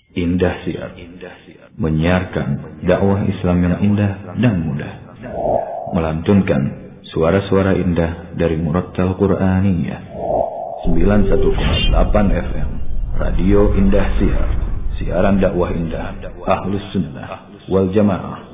Indah Siar menyiarkan dakwah Islam yang indah dan mudah, melantunkan suara-suara indah dari Murattal Qur'aniyah 91,8 FM Radio Indah Siar, siaran dakwah indah Ahlus Sunnah wal Jamaah.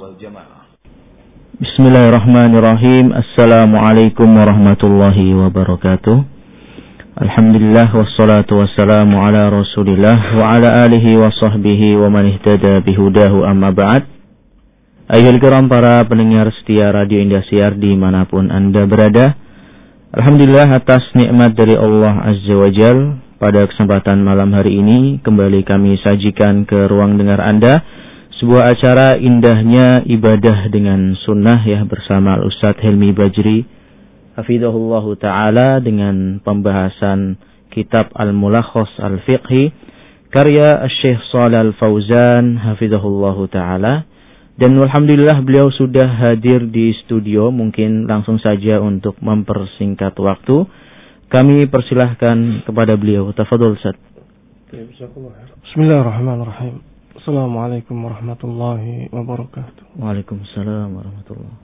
Bismillahirrahmanirrahim. Assalamualaikum warahmatullahi wabarakatuh. Alhamdulillah wassalatu wassalamu ala Rasulillah wa ala alihi wa sahbihi wa man ihtada bihudahu amma ba'd. Ayyuhal kiram, para pendengar setia Radio Indah Siar dimanapun Anda berada, alhamdulillah atas nikmat dari Allah Azza wa Jal, pada kesempatan malam hari ini kembali kami sajikan ke ruang dengar Anda sebuah acara indahnya ibadah dengan sunnah ya, bersama Ustadz Helmi Bajri hafizahullahu ta'ala, dengan pembahasan kitab Al-Mulakhas Al-Fiqhi karya Syekh Shalal Al-Fauzan hafizahullahu ta'ala. Dan alhamdulillah beliau sudah hadir di studio. Mungkin langsung saja untuk mempersingkat waktu kami persilahkan kepada beliau. Tafadhol Ustaz. Bismillahirrahmanirrahim. Assalamualaikum warahmatullahi wabarakatuh. Waalaikumsalam warahmatullahi.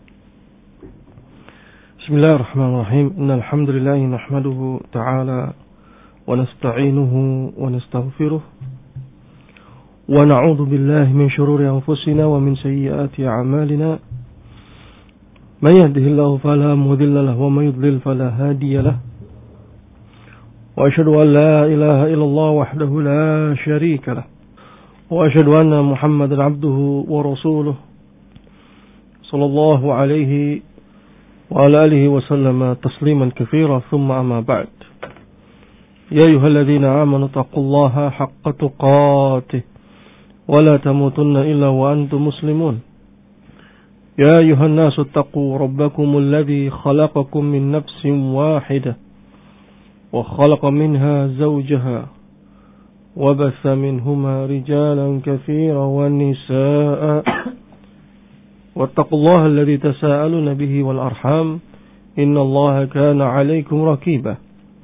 Bismillahirrahmanirrahim. Innal hamdalillah nahmaduhu ta'ala wa nasta'inuhu wa nastaghfiruh wa na'udzu billahi min shururi anfusina wa min sayyiati a'malina. May yahdihillahu fala mudilla lahu wa may yudlil fala hadiya lahu. Wa asyhadu an la ilaha illallah wahdahu la syarika lahu wa asyhadu anna Muhammadan abduhu wa rasuluh sallallahu alaihi wa ala alihi wa sallama tasliman katsira, thumma amma ba'd. Ya ayyuhalladzina amanu taqullaha haqqa tuqatih wa la tamutunna illa wa antum muslimun. Ya ayyuhan nasu taqu rabbakumul ladzi khalaqakum min nafsin wahidah wa khalaqa minha zawjaha wa batha minhuma rijalan katsiran wan nisaa. واتقوا الله الذي تساءلون به والأرحام إن الله كان عليكم رقيبا.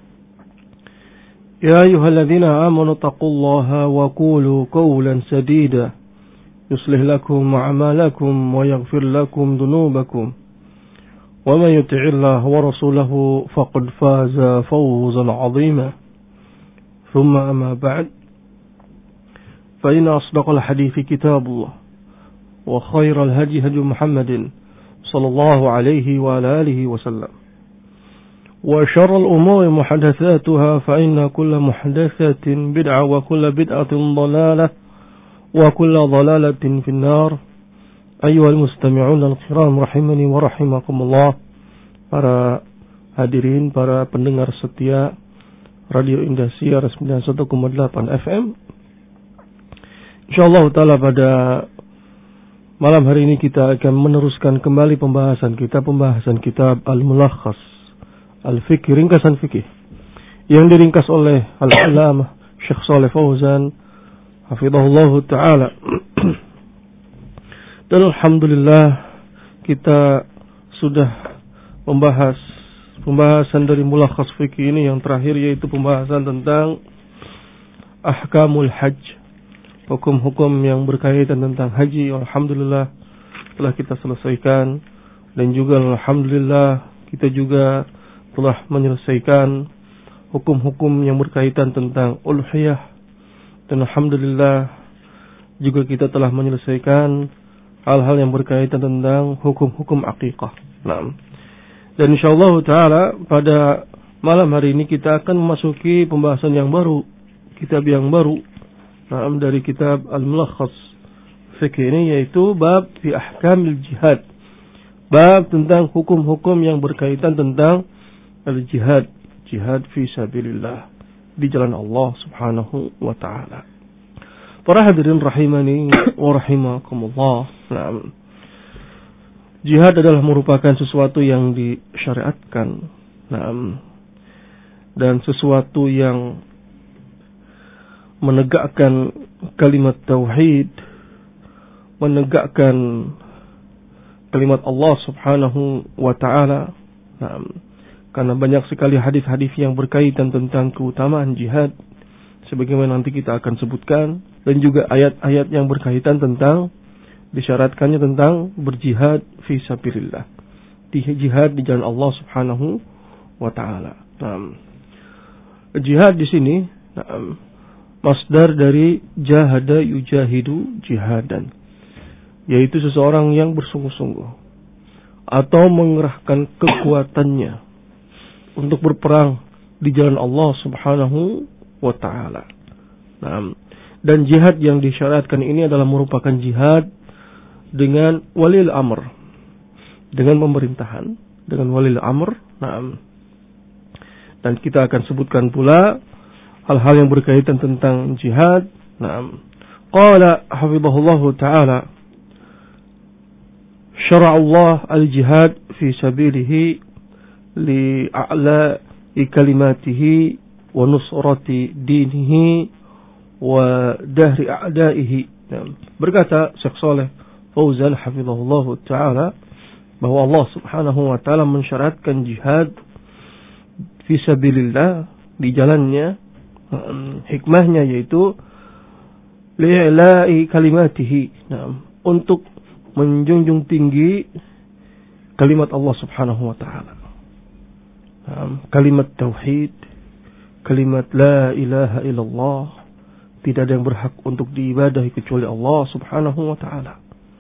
يا أيها الذين آمنوا اتقوا الله وقولوا قولا سديدا يصلح لكم أعمالكم ويغفر لكم ذنوبكم ومن يطع الله ورسوله فقد فاز فوزا عظيما. ثم أما بعد، فإن أصدق الحديث كتاب الله وخير الهدي هدي محمد صلى الله عليه وعلى آله وسلم وشر الأمور محدثاتها فإن كل محدثة بدعة وكل بدعة ضلالة وكل ضلالة في النار. أيها المستمعون الكرام رحمني ورحمكم الله. Para hadirin, para pendengar setia Radio Indah Siar 91,8 FM, insyaallah taala pada malam hari ini kita akan meneruskan kembali pembahasan kitab Al-Mulakhas Al-Fiqhi, ringkasan fikih yang diringkas oleh Al-Allamah Syekh Shalal Fauzan hafizahullahu ta'ala. Dan alhamdulillah kita sudah membahas pembahasan dari Mulakhas fikih ini yang terakhir, yaitu pembahasan tentang ahkamul hajj, hukum-hukum yang berkaitan tentang haji. Alhamdulillah telah kita selesaikan, dan juga alhamdulillah kita juga telah menyelesaikan hukum-hukum yang berkaitan tentang uluhiyah, dan alhamdulillah juga kita telah menyelesaikan hal-hal yang berkaitan tentang hukum-hukum aqiqah. Nah, dan insyaallah taala pada malam hari ini kita akan memasuki pembahasan yang baru, kitab yang baru dari kitab Al-Mulakhas Fiqh ini, yaitu bab fi ahkamil jihad, bab tentang hukum-hukum yang berkaitan tentang al-jihad, jihad fi sabilillah, di jalan Allah subhanahu wa ta'ala. Para hadirin rahimani wa rahimakumullah. Nah, jihad adalah merupakan sesuatu yang disyariatkan, dan sesuatu yang menegakkan kalimat tauhid, menegakkan kalimat Allah subhanahu wa ta'ala. Karena banyak sekali hadis-hadis yang berkaitan tentang keutamaan jihad, sebagaimana nanti kita akan sebutkan. dan juga ayat-ayat yang berkaitan tentang disyaratkannya tentang berjihad fi sabilillah, jihad di jalan Allah Subhanahu wa taala. Jihad di sini masdar dari jahada yujahidu jihadan, yaitu seseorang yang bersungguh-sungguh atau mengerahkan kekuatannya untuk berperang di jalan Allah Subhanahu wa taala. Dan jihad yang disyaratkan ini adalah merupakan jihad dengan walil amr, dengan pemerintahan, dengan walil amr. Dan kita akan sebutkan pula hal-hal yang berkaitan tentang jihad. Qala hafizahullahu ta'ala, syara'a Allah al-jihad fi sabilihi li'a'la'i kalimatihi wa nusrati dinihi wa dahri a'da'ihi. Berkata Syekh Saleh Fauzan hafizahullahu ta'ala bahwa Allah Subhanahu wa ta'ala mensyaratkan jihad fi sabilillah, di jalannya, hikmahnya yaitu li'la'i kalimatihi, untuk menjunjung tinggi kalimat Allah Subhanahu wa ta'ala, kalimat tauhid, kalimat la ilaha illallah, tidak ada yang berhak untuk diibadahi kecuali Allah Subhanahu wa ta'ala,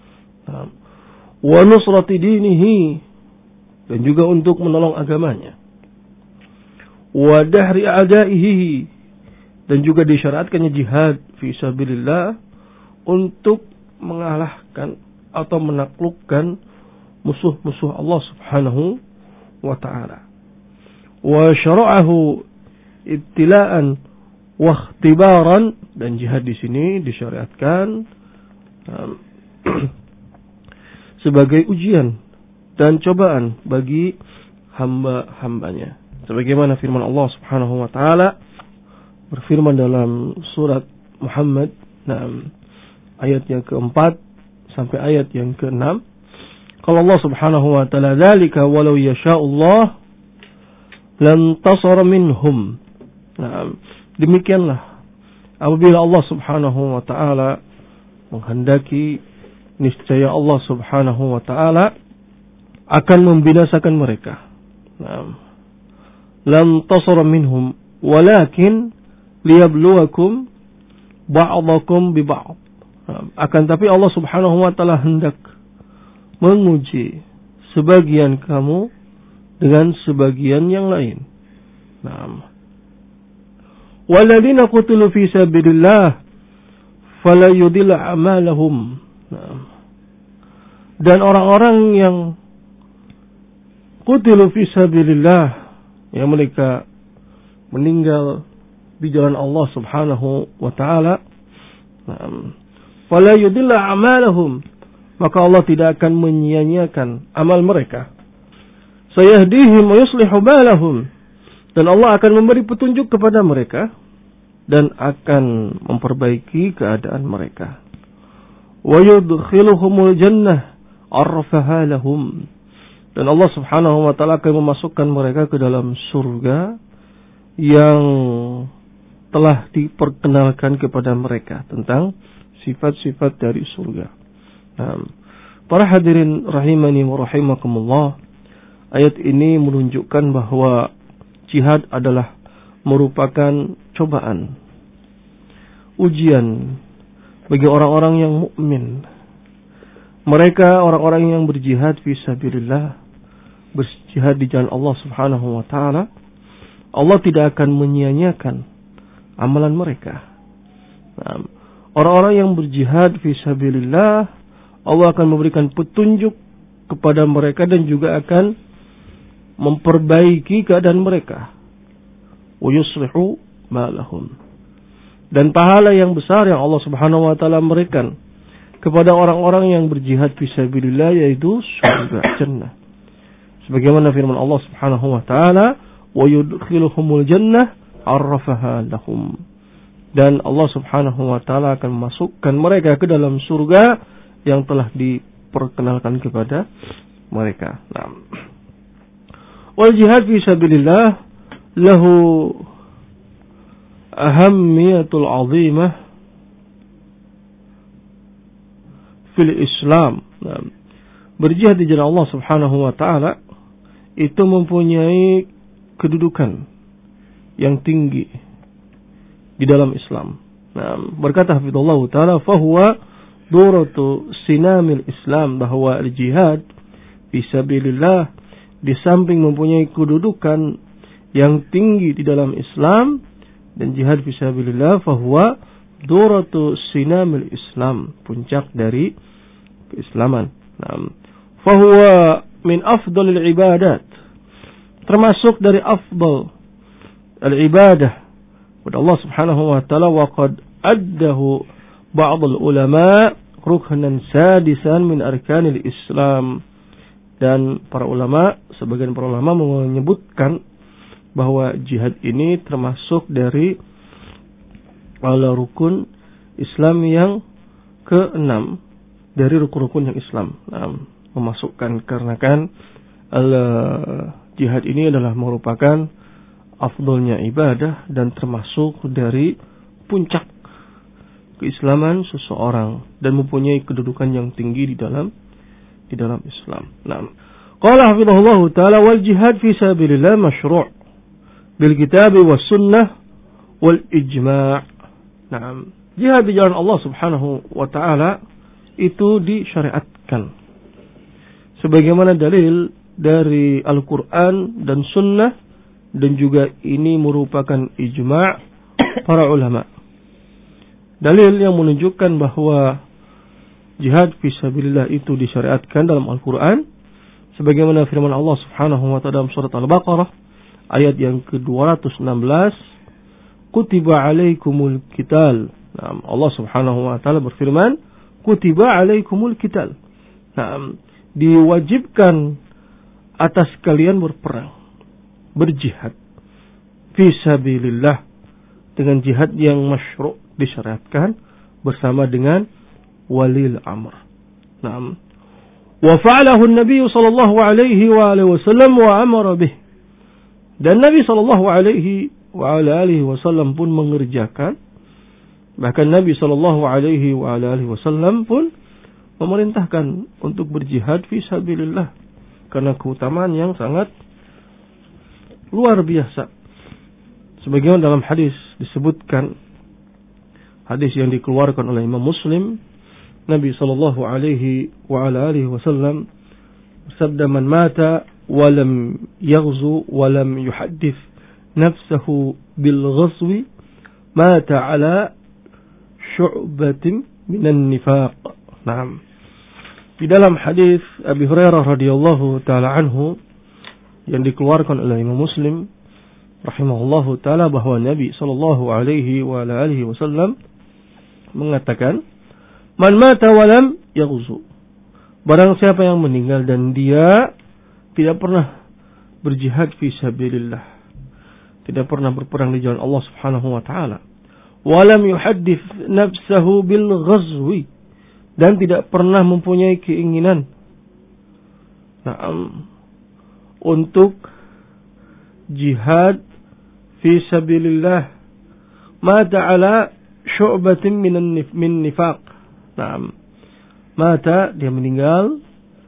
wa nusrati dinihi, dan juga untuk menolong agamanya, wa dahri a'daihi, dan juga disyaratkannya jihad fi sabilillah untuk mengalahkan atau menaklukkan musuh-musuh Allah Subhanahu wa ta'ala. Wa syara'ahu ibtila'an wa ikhtibaran, dan jihad di sini disyariatkan sebagai ujian dan cobaan bagi hamba-hambanya. Sebagaimana firman Allah Subhanahu wa ta'ala berfirman dalam surat Muhammad, ayat yang keempat sampai ayat yang keenam. Kalau Allah Subhanahu wa ta'ala, dzalika walau yasha'ullah lam tasara minhum. Demikianlah apabila Allah Subhanahu wa ta'ala menghendaki, niscaya Allah Subhanahu wa ta'ala akan membinasakan mereka. Lam tasara minhum walakin liyabluwakum ba'dakum bi ba'd. Akan tapi Allah Subhanahu wa ta'ala hendak menguji sebagian kamu dengan sebagian yang lain. Walladzina qutilu fi sabilillah fala yudilla a'malahum. Dan orang-orang yang qutilu fi sabilillah, yang mereka meninggal di jalan Allah Subhanahu wa ta'ala, fala yudilla a'malahum, maka Allah tidak akan menyia-nyiakan amal mereka. Sayahdihim wa yuslihu balahum, dan Allah akan memberi petunjuk kepada mereka dan akan memperbaiki keadaan mereka. Wa yudkhiluhumul jannah arfaha lahum, dan Allah Subhanahu wa ta'ala akan memasukkan mereka ke dalam surga yang telah diperkenalkan kepada mereka tentang sifat-sifat dari surga. Para hadirin rahimani wa rahimakumullah, ayat ini menunjukkan bahwa jihad adalah merupakan cobaan, ujian bagi orang-orang yang mukmin. Mereka orang-orang yang berjihad fi sabilillah, berjihad di jalan Allah Subhanahu wa ta'ala, Allah tidak akan menyia-nyiakan amalan mereka. Orang-orang yang berjihad fi sabilillah, Allah akan memberikan petunjuk kepada mereka dan juga akan memperbaiki keadaan mereka. Wa yuslihu balahum. Dan pahala yang besar yang Allah Subhanahu wa ta'ala memberikan kepada orang-orang yang berjihad fi sabilillah, yaitu surga, jannah. Sebagaimana firman Allah Subhanahu wa ta'ala, wa yudkhiluhumul jannah arrafaha lahum. Dan Allah Subhanahu wa ta'ala akan memasukkan mereka ke dalam surga yang telah diperkenalkan kepada mereka. Wal jihad fi sabilillah lahu ahammiyatul azimah fil Islam. Nah, berjihad di jalan Allah Subhanahu wa taala itu mempunyai kedudukan yang tinggi di dalam Islam. Nah, berkata hafizallahu taala, "Fahuwa duratu sinamil Islam," bahwa al-jihad fisabilillah di samping mempunyai kedudukan yang tinggi di dalam Islam, dan jihad fisabilillah fahuwa duratu sinamil Islam, puncak dari keislaman. Nah, fahuwa min afdalil ibadat, termasuk dari afdal al-ibadah kepada Allah Subhanahu wa taala. Wa qad addahu ba'd al-ulama ruknan sadisan min arkanil Islam, dan para ulama, sebagian para ulama menyebutkan bahwa jihad ini termasuk dari rukun Islam yang ke-6 dari rukun-rukun yang Islam. Nah, memasukkan karena kan jihad ini adalah merupakan afdolnya ibadah dan termasuk dari puncak keislaman seseorang dan mempunyai kedudukan yang tinggi di dalam Islam. Nah, qala hafizahullahu taala, wal jihad fi sabilillah masyru' bil kitab was sunnah wal ijma'. Nah, jihad di jalan Allah Subhanahu wa taala itu disyariatkan sebagaimana dalil dari Al-Qur'an dan sunnah, dan juga ini merupakan ijma' para ulama. Dalil yang menunjukkan bahwa jihad fisabilillah itu disyariatkan dalam Al-Quran, sebagaimana firman Allah Subhanahu wa ta'ala dalam surat Al-Baqarah ayat yang ke-216, kutiba alaikumul qital. Nah, Allah Subhanahu wa ta'ala berfirman, kutiba alaikumul qital. Nah, diwajibkan atas kalian berperang, berjihad fisabilillah, dengan jihad yang masyru' disyariatkan bersama dengan walil amr. Naam. Wa fa'alahu an-nabiy sallallahu alaihi wa alihi wasallam wa amara bih. Dan Nabi sallallahu alaihi wa alihi wasallam pun mengerjakan, bahkan Nabi sallallahu alaihi wa alihi wasallam pun memerintahkan untuk berjihad fi sabilillah karena keutamaan yang sangat luar biasa. Sebagaimana dalam hadis disebutkan, hadis yang dikeluarkan oleh Imam Muslim, Nabi sallallahu alaihi wa alihi wasallam bersabda, man mata wa lam yaghzu wa lam yuhaddith nafsahu bil ghazwi mata ala syu'batin minan nifaq. Naam. Di dalam hadis Abi Hurairah radhiyallahu taala anhu yang dikeluarkan oleh Imam Muslim rahimahullahu taala, bahwa Nabi sallallahu alaihi wa alihi wasallam mengatakan, man mata wa lam yaghzu, barang siapa yang meninggal dan dia tidak pernah berjihad fi sabilillah, tidak pernah berperang di jalan Allah Subhanahu wa taala, wa lam yuhaddith nafsahu bil ghazwi, dan tidak pernah mempunyai keinginan untuk jihad fi sabilillah, mata ala syu'batin min nifaq. Mata, dia meninggal,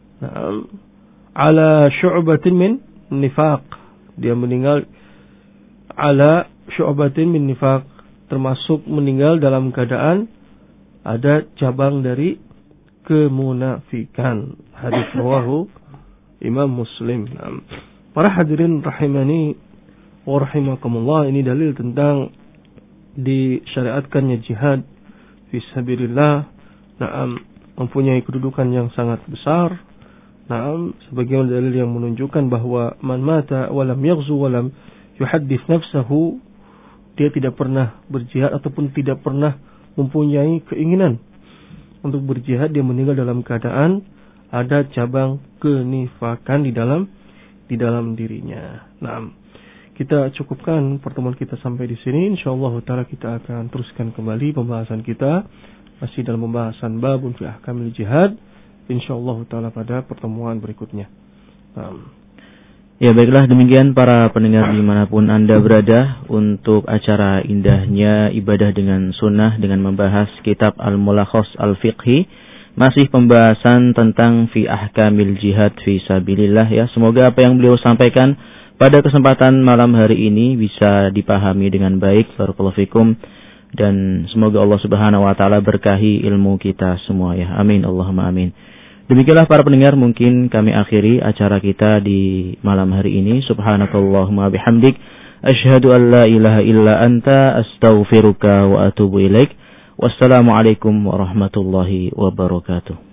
ala syu'batin min nifaq, dia meninggal ala syu'batin min nifaq, termasuk meninggal dalam keadaan ada cabang dari kemunafikan. Hadis rawahu Imam Muslim. Para hadirin rahimani wa rahimakumullah, ini dalil tentang disyariatkannya jihad fisabilillah. Mempunyai kedudukan yang sangat besar. Sebagaimana dalil yang menunjukkan bahwa man mata wa lam yaghzu wa lam yuhaddith nafsahu, dia tidak pernah berjihad ataupun tidak pernah mempunyai keinginan untuk berjihad, dia meninggal dalam keadaan ada cabang kenifakan di dalam dirinya. Kita cukupkan pertemuan kita sampai di sini. Insyaallah taala kita akan teruskan kembali pembahasan kita masih dalam pembahasan babun fi ahkamil jihad, insyaallah taala pada pertemuan berikutnya. Ya, baiklah, demikian para pendengar dimanapun Anda berada, untuk acara indahnya ibadah dengan sunnah dengan membahas kitab Al-Mulakhas Al-Fiqhi masih pembahasan tentang fi ahkamil jihad fi sabilillah ya. Semoga apa yang beliau sampaikan pada kesempatan malam hari ini bisa dipahami dengan baik. Barakallahu fikum. Dan semoga Allah Subhanahu wa taala berkahi ilmu kita semua ya. Amin Allahumma amin. Demikianlah para pendengar, mungkin kami akhiri acara kita di malam hari ini. Subhanakallahumma bihamdik asyhadu an la ilaha illa anta astaghfiruka wa atubu ilaik. Wassalamualaikum warahmatullahi wabarakatuh.